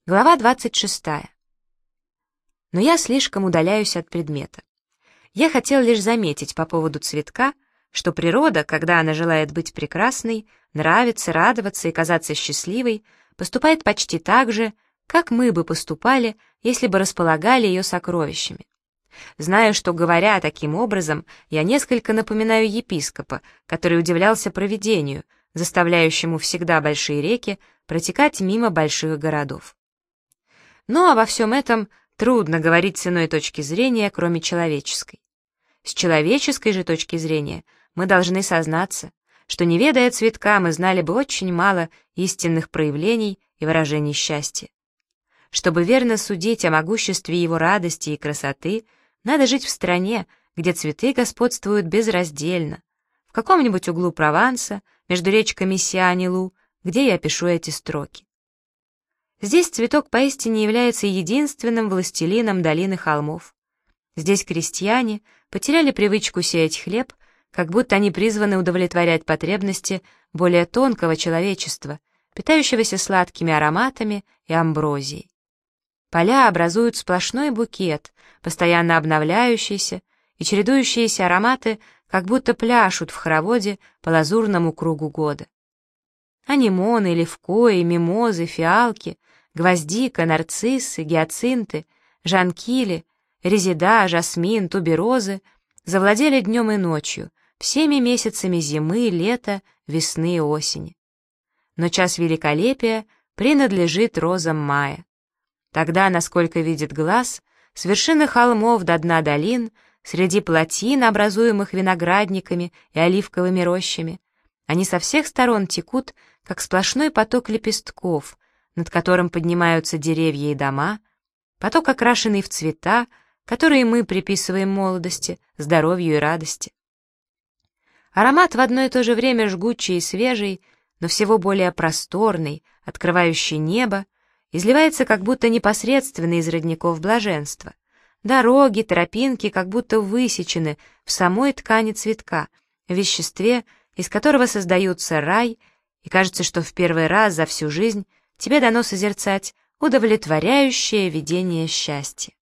Глава 26. Но я слишком удаляюсь от предмета. Я хотел лишь заметить по поводу цветка, что природа, когда она желает быть прекрасной, нравиться, радоваться и казаться счастливой, поступает почти так же, как мы бы поступали, если бы располагали ее сокровищами. Знаю, что, говоря таким образом, я несколько напоминаю епископа, который удивлялся провидению, заставляющему всегда большие реки протекать мимо больших городов. Но обо всем этом трудно говорить с иной точки зрения, кроме человеческой. С человеческой же точки зрения мы должны сознаться, что, не ведая цветка, мы знали бы очень мало истинных проявлений и выражений счастья. Чтобы верно судить о могуществе его радости и красоты, надо жить в стране, где цветы господствуют безраздельно, в каком-нибудь углу Прованса, между речками Сиань и Лу, где я пишу эти строки. Здесь цветок поистине является единственным властелином долины холмов. Здесь крестьяне потеряли привычку сеять хлеб, как будто они призваны удовлетворять потребности более тонкого человечества, питающегося сладкими ароматами и амброзией. Поля образуют сплошной букет, постоянно обновляющийся, и чередующиеся ароматы как будто пляшут в хороводе по лазурному кругу года. Анимоны, левкои, мимозы, фиалки, гвоздика, нарциссы, гиацинты, жанкили, резида, жасмин, туберозы завладели днем и ночью, всеми месяцами зимы, лета, весны и осени. Но час великолепия принадлежит розам мая. Тогда, насколько видит глаз, с вершины холмов до дна долин, среди плотин, образуемых виноградниками и оливковыми рощами, они со всех сторон текут, как сплошной поток лепестков, над которым поднимаются деревья и дома, поток, окрашенный в цвета, которые мы приписываем молодости, здоровью и радости. Аромат в одно и то же время жгучий и свежий, но всего более просторный, открывающий небо, изливается как будто непосредственно из родников блаженства. Дороги, тропинки как будто высечены в самой ткани цветка, в веществе, из которого создаются рай, и кажется, что в первый раз за всю жизнь тебе дано созерцать удовлетворяющее видение счастья.